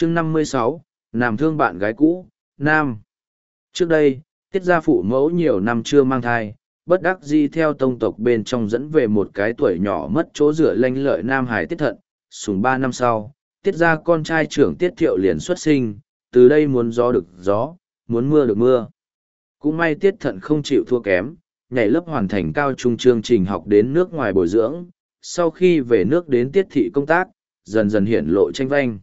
chương 56, làm thương bạn gái cũ, Nam. Trước đây, Tiết gia phụ mẫu nhiều năm chưa mang thai, bất đắc dĩ theo tông tộc bên trong dẫn về một cái tuổi nhỏ mất chỗ dựa lanh lợi Nam Hải Tiết Thận. Sùng 3 năm sau, Tiết gia con trai trưởng Tiết Thiệu liền xuất sinh, từ đây muốn gió được gió, muốn mưa được mưa. Cũng may Tiết Thận không chịu thua kém, nhảy lớp hoàn thành cao trung chương trình học đến nước ngoài bồi dưỡng, sau khi về nước đến Tiết thị công tác, dần dần hiển lộ tranh vanh.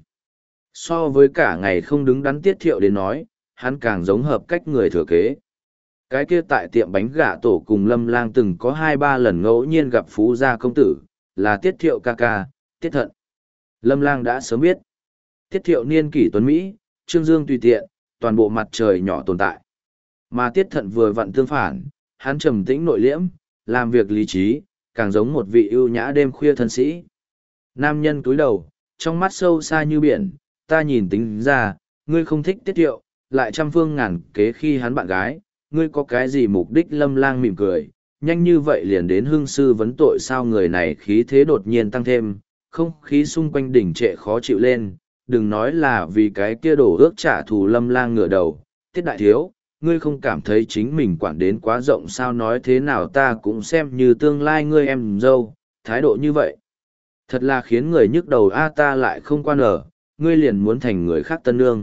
So với cả ngày không đứng đắn Tiết Thiệu đến nói, hắn càng giống hợp cách người thừa kế. Cái kia tại tiệm bánh gà tổ cùng Lâm Lang từng có 2-3 lần ngẫu nhiên gặp phú gia công tử, là Tiết Thiệu ca ca, Tiết Thận. Lâm Lang đã sớm biết. Tiết Thiệu niên kỷ tuấn Mỹ, trương dương tùy tiện, toàn bộ mặt trời nhỏ tồn tại. Mà Tiết Thận vừa vặn tương phản, hắn trầm tĩnh nội liễm, làm việc lý trí, càng giống một vị ưu nhã đêm khuya thân sĩ. Nam nhân cúi đầu, trong mắt sâu xa như biển, ta nhìn tính ra, ngươi không thích Tiết Thiệu, lại trăm phương ngàn kế khi hắn bạn gái, ngươi có cái gì mục đích? Lâm Lang mỉm cười, nhanh như vậy liền đến hương sư vấn tội sao? Người này khí thế đột nhiên tăng thêm, không khí xung quanh đỉnh trệ khó chịu lên, đừng nói là vì cái kia đổ ước trả thù. Lâm Lang ngửa đầu, Tiết đại thiếu, ngươi không cảm thấy chính mình quản đến quá rộng sao? Nói thế nào ta cũng xem như tương lai ngươi em dâu, thái độ như vậy thật là khiến người nhức đầu a. Ta lại không quan ở, ngươi liền muốn thành người khác tân nương.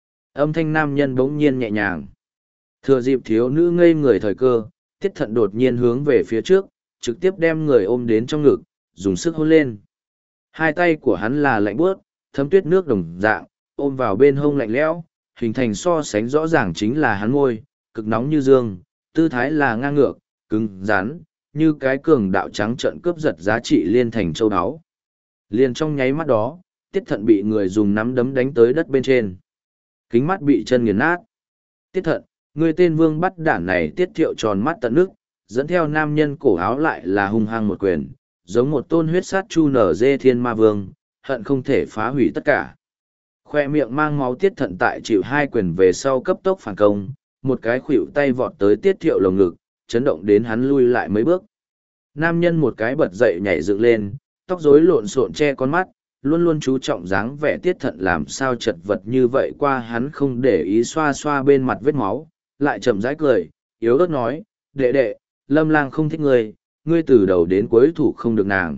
Âm thanh nam nhân bỗng nhiên nhẹ nhàng. Thừa dịp thiếu nữ ngây người thời cơ, Tiết Thận đột nhiên hướng về phía trước, trực tiếp đem người ôm đến trong ngực, dùng sức hôn lên. Hai tay của hắn là lạnh buốt, thấm tuyết nước đồng dạng, ôm vào bên hông lạnh lẽo, hình thành so sánh rõ ràng chính là hắn môi, cực nóng như dương, tư thái là ngang ngược, cứng rắn, như cái cường đạo trắng trợn cướp giật giá trị liên thành châu áo. Liền trong nháy mắt đó, Tiết Thận bị người dùng nắm đấm đánh tới đất bên trên. Kính mắt bị chân nghiền nát. Tiết Thận, người tên vương bắt đản này! Tiết Thiệu tròn mắt tận nước, dẫn theo nam nhân cổ áo lại là hung hăng một quyền, giống một tôn huyết sát chu nở dê thiên ma vương, hận không thể phá hủy tất cả. Khoe miệng mang máu Tiết Thận tại chịu hai quyền về sau cấp tốc phản công, một cái khuỷu tay vọt tới Tiết Thiệu lồng ngực, chấn động đến hắn lui lại mấy bước. Nam nhân một cái bật dậy nhảy dựng lên, tóc rối lộn xộn che con mắt, luôn luôn chú trọng dáng vẻ Tiết Thận làm sao chật vật như vậy qua hắn không để ý, xoa xoa bên mặt vết máu, lại chậm rãi cười, yếu ớt nói, đệ đệ, Lâm Lang không thích ngươi, ngươi từ đầu đến cuối thủ không được nàng.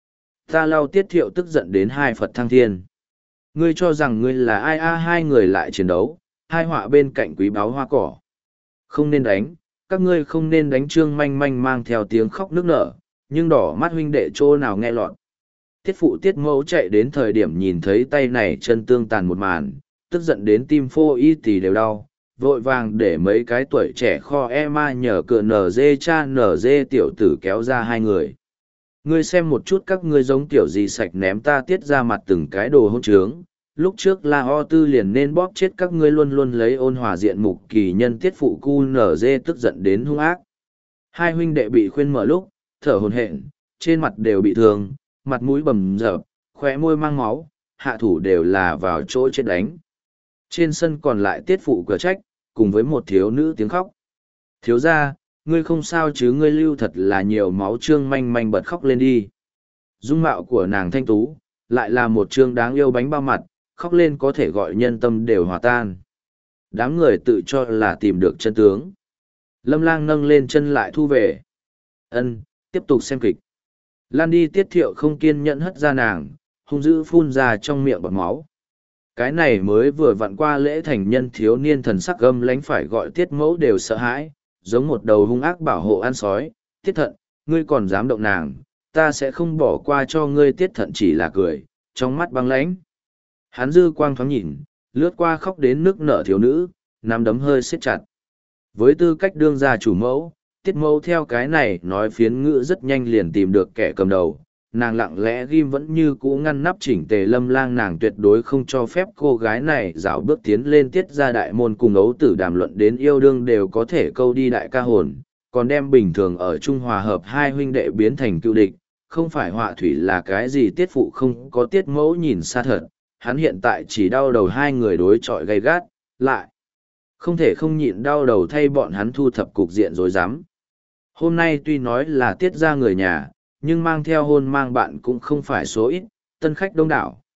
Ta lau. Tiết Thiệu tức giận đến hai Phật thăng thiên. Ngươi cho rằng ngươi là ai a? Hai người lại chiến đấu, hai họa bên cạnh quý báu hoa cỏ. Không nên đánh, các ngươi không nên đánh. Trương Manh Manh mang theo tiếng khóc nức nở, nhưng đỏ mắt huynh đệ chỗ nào nghe lọt. Tiết phụ Tiết mẫu chạy đến thời điểm nhìn thấy tay này chân tương tàn một màn, tức giận đến tim phô y tỳ đều đau, vội vàng để mấy cái tuổi trẻ kho ma nhờ cựa nở dê cha nở dê tiểu tử kéo ra hai người. Ngươi xem một chút các ngươi giống tiểu gì sạch ném ta. Tiết ra mặt từng cái đồ hôn trướng, lúc trước La Ho Tư liền nên bóp chết các ngươi, luôn luôn lấy ôn hòa diện mục kỳ nhân. Tiết phụ cu nở dê tức giận đến hung ác. Hai huynh đệ bị khuyên mở lúc, thở hổn hển, trên mặt đều bị thương, mặt mũi bầm dập, khóe môi mang máu, hạ thủ đều là vào chỗ chết đánh. Trên sân còn lại Tiết phụ cửa trách, cùng với một thiếu nữ tiếng khóc. Thiếu gia, ngươi không sao chứ? Ngươi lưu thật là nhiều máu. Trương Manh Manh bật khóc lên đi. Dung mạo của nàng thanh tú, lại là một trương đáng yêu bánh bao mặt, khóc lên có thể gọi nhân tâm đều hòa tan. Đám người tự cho là tìm được chân tướng. Lâm Lang nâng lên chân lại thu về. Ân, tiếp tục xem kịch. Lan đi. Tiết Thiệu không kiên nhẫn hất ra nàng, hung dữ phun ra trong miệng bọt máu. Cái này mới vừa vặn qua lễ thành nhân thiếu niên thần sắc gâm lánh phải gọi Tiết mẫu đều sợ hãi, giống một đầu hung ác bảo hộ ăn sói. Tiết Thận, ngươi còn dám động nàng, ta sẽ không bỏ qua cho ngươi. Tiết Thận chỉ là cười, trong mắt băng lãnh. Hắn dư quang thoáng nhìn, lướt qua khóc đến nước nở thiếu nữ, nắm đấm hơi siết chặt. Với tư cách đương gia chủ mẫu, Tiết mẫu theo cái này nói phiến ngữ rất nhanh liền tìm được kẻ cầm đầu. Nàng lặng lẽ ghim vẫn như cũ ngăn nắp chỉnh tề Lâm Lang, nàng tuyệt đối không cho phép cô gái này dạo bước tiến lên Tiết ra đại môn cùng ấu tử đàm luận đến yêu đương đều có thể câu đi đại ca hồn, còn đem bình thường ở Trung Hòa hợp hai huynh đệ biến thành cựu địch, không phải họa thủy là cái gì? Tiết phụ không có Tiết mẫu nhìn xa thật, hắn hiện tại chỉ đau đầu hai người đối chọi gay gắt, lại không thể không nhịn đau đầu thay bọn hắn thu thập cục diện rối rắm. Hôm nay tuy nói là Tiết ra người nhà, nhưng mang theo hôn mang bạn cũng không phải số ít, tân khách đông đảo,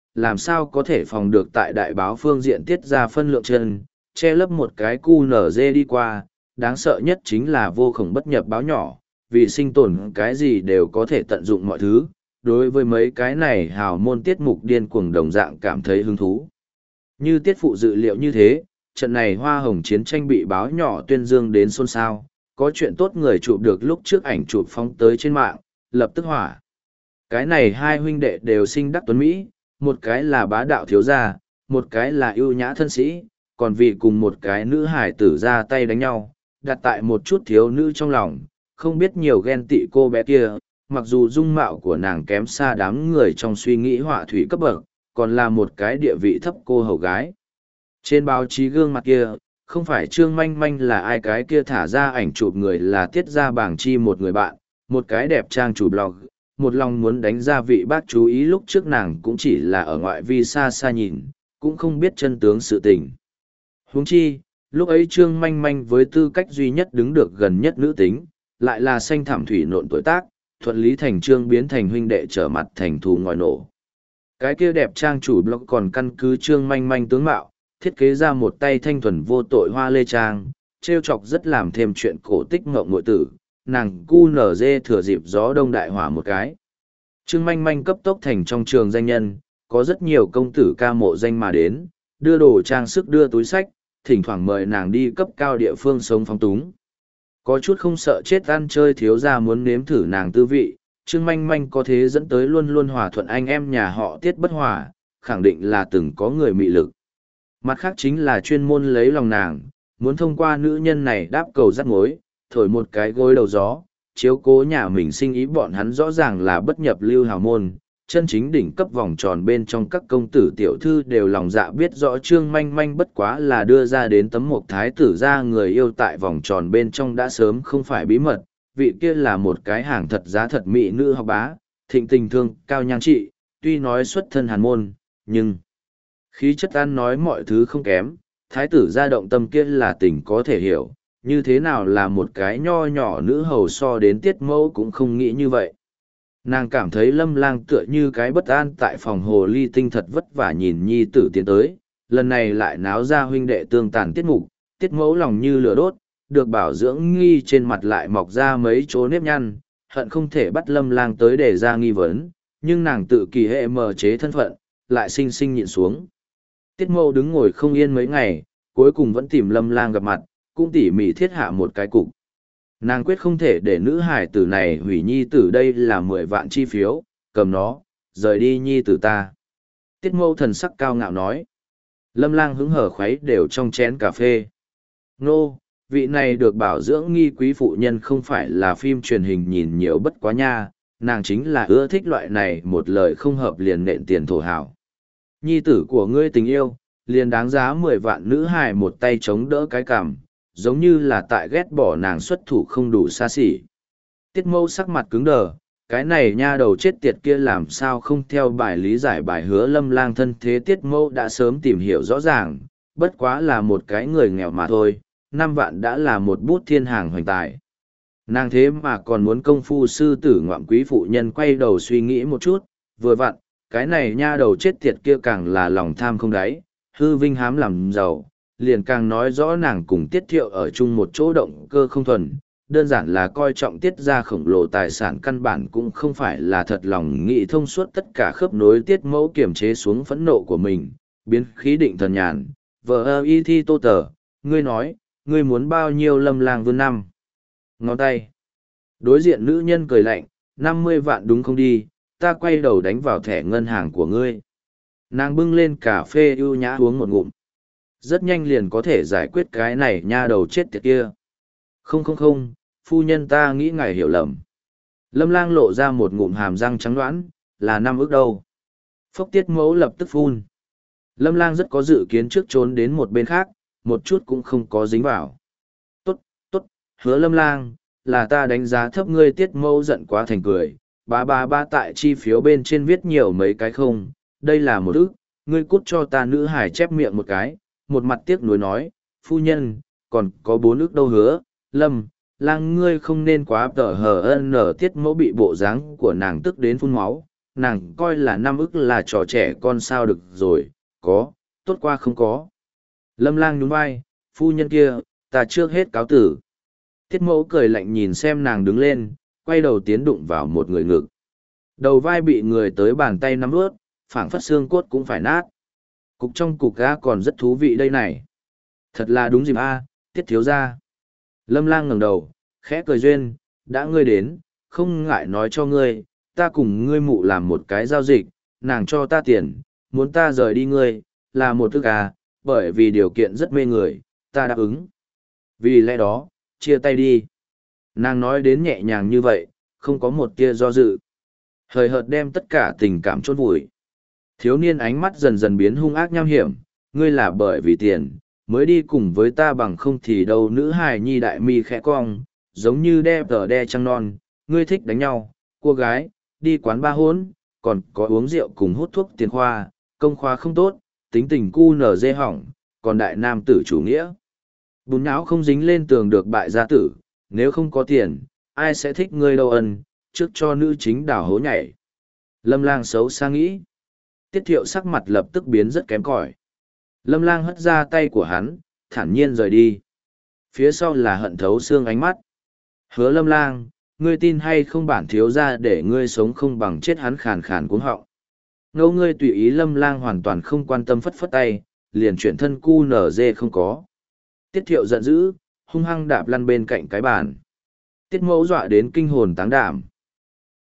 làm sao có thể phòng được tại đại báo phương diện tiết ra phân lượng chân, che lấp một cái QNZ đi qua, đáng sợ nhất chính là vô khổng bất nhập báo nhỏ, vì sinh tồn cái gì đều có thể tận dụng mọi thứ. Đối với mấy cái này hào môn tiết mục điên cuồng đồng dạng cảm thấy hứng thú. Như tiết phụ dự liệu như thế, trận này hoa hồng chiến tranh bị báo nhỏ tuyên dương đến xôn xao, có chuyện tốt người chụp được lúc trước ảnh chụp phóng tới trên mạng, lập tức hỏa. Cái này hai huynh đệ đều sinh đắc tuấn Mỹ, một cái là bá đạo thiếu gia, một cái là ưu nhã thân sĩ, còn vì cùng một cái nữ hải tử ra tay đánh nhau, đặt tại một chút thiếu nữ trong lòng, không biết nhiều ghen tị cô bé kia, mặc dù dung mạo của nàng kém xa đám người trong suy nghĩ họa thủy cấp bậc, còn là một cái địa vị thấp cô hầu gái. Trên báo chí gương mặt kia, không phải Trương Manh Manh là ai, cái kia thả ra ảnh chụp người là Tiết Gia Bàng Chi một người bạn, một cái đẹp trang chủ blog, một lòng muốn đánh ra vị bác chú ý lúc trước nàng cũng chỉ là ở ngoại vi xa xa nhìn, cũng không biết chân tướng sự tình. Huống chi, lúc ấy Trương Manh Manh với tư cách duy nhất đứng được gần nhất nữ tính, lại là xanh thảm thủy nộn tuổi tác, thuận lý thành Trương biến thành huynh đệ trở mặt thành thù ngòi nổ. Cái kia đẹp trang chủ blog còn căn cứ Trương Manh Manh tướng mạo, thiết kế ra một tay thanh thuần vô tội hoa lê trang, trêu chọc rất làm thêm chuyện cổ tích ngộng ngội tử, nàng cu nở dê thừa dịp gió đông đại hỏa một cái. Trương Manh Manh cấp tốc thành trong trường danh nhân, có rất nhiều công tử ca mộ danh mà đến, đưa đồ trang sức đưa túi sách, thỉnh thoảng mời nàng đi cấp cao địa phương sống phóng túng. Có chút không sợ chết ăn chơi thiếu gia muốn nếm thử nàng tư vị, Trương Manh Manh có thế dẫn tới luôn luôn hòa thuận anh em nhà họ Tiết bất hòa, khẳng định là từng có người mị lực. Mặt khác chính là chuyên môn lấy lòng nàng, muốn thông qua nữ nhân này đáp cầu dắt mối, thổi một cái gối đầu gió, chiếu cố nhà mình sinh ý. Bọn hắn rõ ràng là bất nhập lưu hào môn, chân chính đỉnh cấp vòng tròn bên trong các công tử tiểu thư đều lòng dạ biết rõ Trương Manh Manh bất quá là đưa ra đến tấm mộc thái tử ra người yêu tại vòng tròn bên trong đã sớm không phải bí mật, vị kia là một cái hàng thật giá thật mỹ nữ học bá, thịnh tình thương, cao nhan trị, tuy nói xuất thân hàn môn, nhưng khí chất ăn nói mọi thứ không kém, thái tử gia động tâm kia là tình có thể hiểu, như thế nào là một cái nho nhỏ nữ hầu so đến Tiết Mẫu cũng không nghĩ như vậy. Nàng cảm thấy Lâm Lang tựa như cái bất an tại phòng hồ ly tinh thật vất vả nhìn nhi tử tiến tới, lần này lại náo ra huynh đệ tương tàn tiết mục, Tiết Mẫu lòng như lửa đốt, được bảo dưỡng nghi trên mặt lại mọc ra mấy chỗ nếp nhăn, hận không thể bắt Lâm Lang tới để ra nghi vấn, nhưng nàng tự kỳ hệ mờ chế thân phận, lại xinh xinh nhịn xuống. Tiết Mẫu đứng ngồi không yên mấy ngày, cuối cùng vẫn tìm Lâm Lang gặp mặt, cũng tỉ mỉ thiết hạ một cái cục. Nàng quyết không thể để nữ hải tử này hủy nhi tử, đây là 10 vạn chi phiếu, cầm nó, rời đi nhi tử ta. Tiết Mẫu thần sắc cao ngạo nói. Lâm Lang hứng hở khuấy đều trong chén cà phê. Nô, vị này được bảo dưỡng nghi quý phụ nhân không phải là phim truyền hình nhìn nhiều bất quá nha, nàng chính là ưa thích loại này một lời không hợp liền nện tiền thổ hào. Nhi tử của ngươi tình yêu, liền đáng giá 10 vạn nữ hài một tay chống đỡ cái cằm, giống như là tại ghét bỏ nàng xuất thủ không đủ xa xỉ. Tiết Mẫu sắc mặt cứng đờ, cái này nha đầu chết tiệt kia làm sao không theo bài lý giải bài hứa Lâm Lang thân thế. Tiết Mẫu đã sớm tìm hiểu rõ ràng, bất quá là một cái người nghèo mà thôi, 5 vạn đã là một bút thiên hàng hoành tài. Nàng thế mà còn muốn công phu sư tử ngoạm quý phụ nhân quay đầu suy nghĩ một chút, vừa vặn, cái này nha đầu chết tiệt kia càng là lòng tham không đáy, hư vinh hám làm giàu, liền càng nói rõ nàng cùng Tiết Thiệu ở chung một chỗ động cơ không thuần, đơn giản là coi trọng Tiết gia khổng lồ tài sản, căn bản cũng không phải là thật lòng nghĩ thông suốt tất cả khớp nối. Tiết Mẫu kiềm chế xuống phẫn nộ của mình, biến khí định thần nhàn, vợ ơ y thi tô tờ, ngươi nói, ngươi muốn bao nhiêu Lâm Lang vươn năm ngón tay. Đối diện nữ nhân cười lạnh, 50 vạn đúng không đi, ta quay đầu đánh vào thẻ ngân hàng của ngươi. Nàng bưng lên cà phê ưu nhã uống một ngụm. Rất nhanh liền có thể giải quyết cái này nha đầu chết tiệt kia. Không, phu nhân ta nghĩ ngài hiểu lầm. Lâm Lang lộ ra một ngụm hàm răng trắng đoán, là 5 ức đâu. Phốc. Tiết Mẫu lập tức phun. Lâm Lang rất có dự kiến trước trốn đến một bên khác, một chút cũng không có dính vào. Tốt, hứa Lâm Lang, là ta đánh giá thấp ngươi. Tiết Mẫu giận quá thành cười, ba tại chi phiếu bên trên viết nhiều mấy cái không, đây là 1 ức, ngươi cút cho ta. Nữ hải chép miệng một cái, một mặt tiếc nuối nói, phu nhân, còn có 4 ức đâu. Hứa Lâm Lang ngươi không nên quá tở hờ ân nở. Tiết Mẫu bị bộ dáng của nàng tức đến phun máu, nàng coi là 5 ức là trò trẻ con sao được rồi, có, tốt qua không có. Lâm Lang nhún vai, phu nhân kia, ta trước hết cáo tử. Tiết mẫu cười lạnh nhìn xem nàng đứng lên, quay đầu tiến đụng vào một người ngực. Đầu vai bị người tới bàn tay nắm ướt, phảng phất xương cốt cũng phải nát. Cục trong cục ga còn rất thú vị đây này. Thật là đúng dịp a, Tiết thiếu gia. Lâm Lang ngẩng đầu, khẽ cười duyên, đã ngươi đến, không ngại nói cho ngươi, ta cùng ngươi mụ làm một cái giao dịch, nàng cho ta tiền, muốn ta rời đi ngươi, là một thức à, bởi vì điều kiện rất mê người, ta đáp ứng. Vì lẽ đó, chia tay đi. Nàng nói đến nhẹ nhàng như vậy, không có một tia do dự. Hời hợt đem tất cả tình cảm chôn vùi. Thiếu niên ánh mắt dần dần biến hung ác nham hiểm, ngươi là bởi vì tiền, mới đi cùng với ta bằng không thì đâu. Nữ hài nhi đại mi khẽ cong, giống như đe tờ đe trăng non, ngươi thích đánh nhau, cô gái, đi quán ba hôn, còn có uống rượu cùng hút thuốc tiền khoa, công khoa không tốt, tính tình cu nở dê hỏng, còn đại nam tử chủ nghĩa. Bùn não không dính lên tường được bại gia tử, nếu không có tiền, ai sẽ thích ngươi đâu ân, trước cho nữ chính đảo hố nhảy. Lâm Lang xấu xa nghĩ. Tiết Thiệu sắc mặt lập tức biến rất kém cỏi. Lâm Lang hất ra tay của hắn, thản nhiên rời đi. Phía sau là hận thấu xương ánh mắt. Hứa Lâm Lang, ngươi tin hay không bản thiếu ra để ngươi sống không bằng chết. Hắn khàn khàn cuống họng. Ngô ngươi tùy ý. Lâm Lang hoàn toàn không quan tâm, phất phất tay, liền chuyển thân cu nở dê không có. Tiết Thiệu giận dữ, hung hăng đạp lăn bên cạnh cái bàn. Tiết Mẫu dọa đến kinh hồn táng đảm,